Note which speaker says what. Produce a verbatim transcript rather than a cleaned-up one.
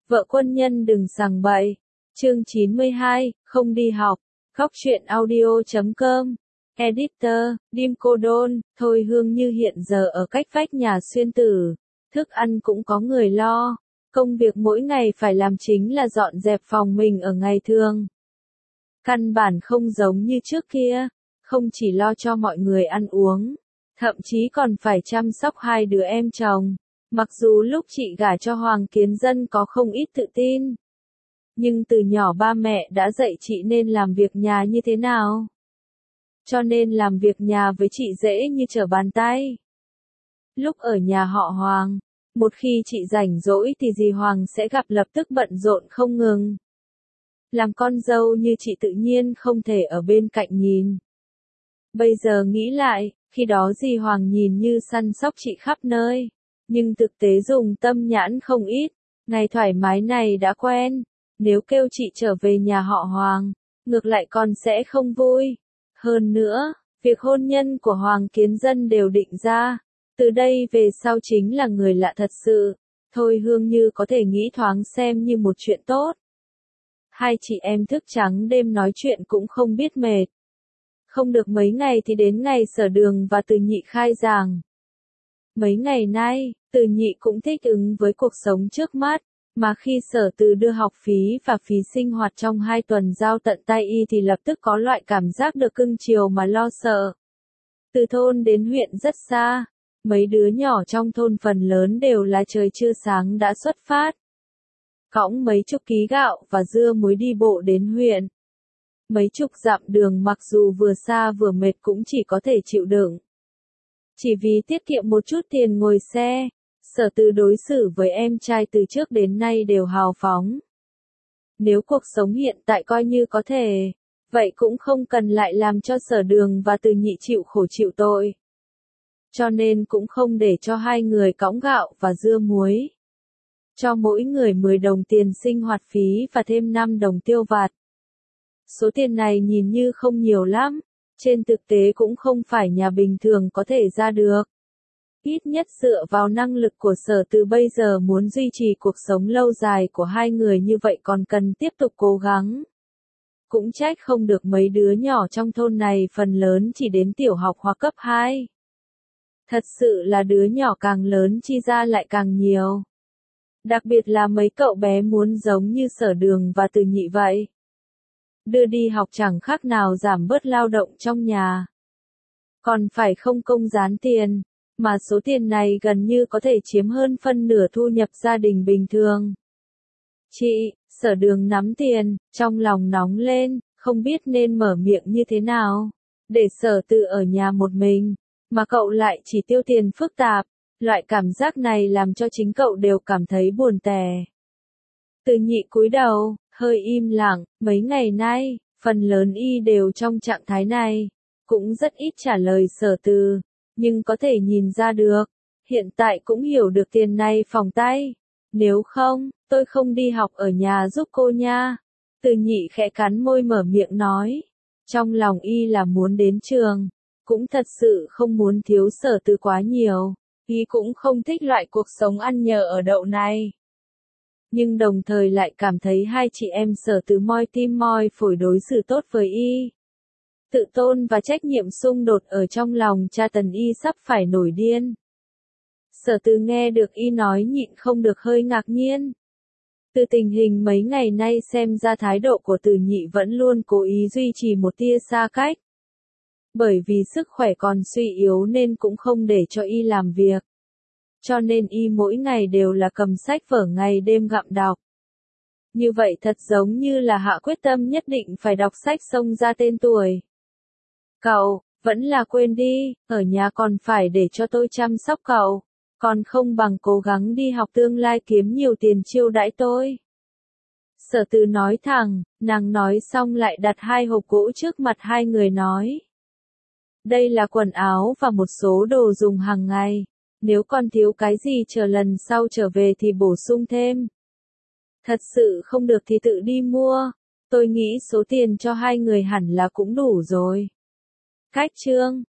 Speaker 1: Vợ quân nhân đừng sằng bậy. Chương chín mươi hai, không đi học. Góc truyện audio chấm com. Editor, Dim Cô Đôn, Thôi Hương Như hiện giờ ở cách vách nhà Xuyên Tử. Thức ăn cũng có người lo. Công việc mỗi ngày phải làm chính là dọn dẹp phòng mình ở ngày thường. Căn bản không giống như trước kia. Không chỉ lo cho mọi người ăn uống. Thậm chí còn phải chăm sóc hai đứa em chồng. Mặc dù lúc chị gả cho Hoàng Kiến Dân có không ít tự tin. Nhưng từ nhỏ ba mẹ đã dạy chị nên làm việc nhà như thế nào. Cho nên làm việc nhà với chị dễ như trở bàn tay. Lúc ở nhà họ Hoàng, một khi chị rảnh rỗi thì dì Hoàng sẽ gặp lập tức bận rộn không ngừng. Làm con dâu như chị tự nhiên không thể ở bên cạnh nhìn. Bây giờ nghĩ lại, khi đó dì Hoàng nhìn như săn sóc chị khắp nơi. Nhưng thực tế dùng tâm nhãn không ít, ngày thoải mái này đã quen. Nếu kêu chị trở về nhà họ Hoàng, ngược lại con sẽ không vui. Hơn nữa, việc hôn nhân của Hoàng Kiến Dân đều định ra. Từ đây về sau chính là người lạ thật sự. Thôi Hương Như có thể nghĩ thoáng xem như một chuyện tốt. Hai chị em thức trắng đêm nói chuyện cũng không biết mệt. Không được mấy ngày thì đến ngày Sở Đường và Từ Nhị khai giảng. Mấy ngày nay, Từ Nhị cũng thích ứng với cuộc sống trước mắt, mà khi Sở Từ đưa học phí và phí sinh hoạt trong hai tuần giao tận tay y thì lập tức có loại cảm giác được cưng chiều mà lo sợ. Từ thôn đến huyện rất xa, mấy đứa nhỏ trong thôn phần lớn đều là trời chưa sáng đã xuất phát. Cõng mấy chục ký gạo và dưa muối đi bộ đến huyện. Mấy chục dặm đường mặc dù vừa xa vừa mệt cũng chỉ có thể chịu đựng. Chỉ vì tiết kiệm một chút tiền ngồi xe, Sở Từ đối xử với em trai từ trước đến nay đều hào phóng. Nếu cuộc sống hiện tại coi như có thể, vậy cũng không cần lại làm cho Sở Đường và Từ Nhị chịu khổ chịu tội. Cho nên cũng không để cho hai người cõng gạo và dưa muối. Cho mỗi người mười đồng tiền sinh hoạt phí và thêm năm đồng tiêu vặt. Số tiền này nhìn như không nhiều lắm. Trên thực tế cũng không phải nhà bình thường có thể ra được. Ít nhất dựa vào năng lực của Sở Từ bây giờ muốn duy trì cuộc sống lâu dài của hai người như vậy còn cần tiếp tục cố gắng. Cũng trách không được mấy đứa nhỏ trong thôn này phần lớn chỉ đến tiểu học hoặc cấp hai. Thật sự là đứa nhỏ càng lớn chi ra lại càng nhiều. Đặc biệt là mấy cậu bé muốn giống như Sở Đường và Từ Nhị vậy. Đưa đi học chẳng khác nào giảm bớt lao động trong nhà. Còn phải không công dán tiền, mà số tiền này gần như có thể chiếm hơn phân nửa thu nhập gia đình bình thường. Chị, Sở Đường nắm tiền, trong lòng nóng lên, không biết nên mở miệng như thế nào. Để Sở Từ ở nhà một mình, mà cậu lại chỉ tiêu tiền phức tạp. Loại cảm giác này làm cho chính cậu đều cảm thấy buồn tẻ. Từ Nhị cúi đầu, hơi im lặng, mấy ngày nay, phần lớn y đều trong trạng thái này, cũng rất ít trả lời Sở Từ, nhưng có thể nhìn ra được, hiện tại cũng hiểu được tiền này phòng tay, nếu không, tôi không đi học ở nhà giúp cô nha. Từ Nhị khẽ cắn môi mở miệng nói, trong lòng y là muốn đến trường, cũng thật sự không muốn thiếu Sở Từ quá nhiều, y cũng không thích loại cuộc sống ăn nhờ ở đậu này. Nhưng đồng thời lại cảm thấy hai chị em Sở Từ moi tim moi phổi đối xử tốt với y. Tự tôn và trách nhiệm xung đột ở trong lòng cha tần y sắp phải nổi điên. Sở Từ nghe được y nói nhịn không được hơi ngạc nhiên. Từ tình hình mấy ngày nay xem ra thái độ của Từ Nhị vẫn luôn cố ý duy trì một tia xa cách. Bởi vì sức khỏe còn suy yếu nên cũng không để cho y làm việc. Cho nên y mỗi ngày đều là cầm sách vở ngày đêm gặm đọc. Như vậy thật giống như là hạ quyết tâm nhất định phải đọc sách xông ra tên tuổi. Cậu, vẫn là quên đi, ở nhà còn phải để cho tôi chăm sóc cậu, còn không bằng cố gắng đi học tương lai kiếm nhiều tiền chiêu đãi tôi. Sở Từ nói thẳng, nàng nói xong lại đặt hai hộp gỗ trước mặt hai người nói. Đây là quần áo và một số đồ dùng hàng ngày. Nếu còn thiếu cái gì chờ lần sau trở về thì bổ sung thêm. Thật sự không được thì tự đi mua. Tôi nghĩ số tiền cho hai người hẳn là cũng đủ rồi. Cách chương,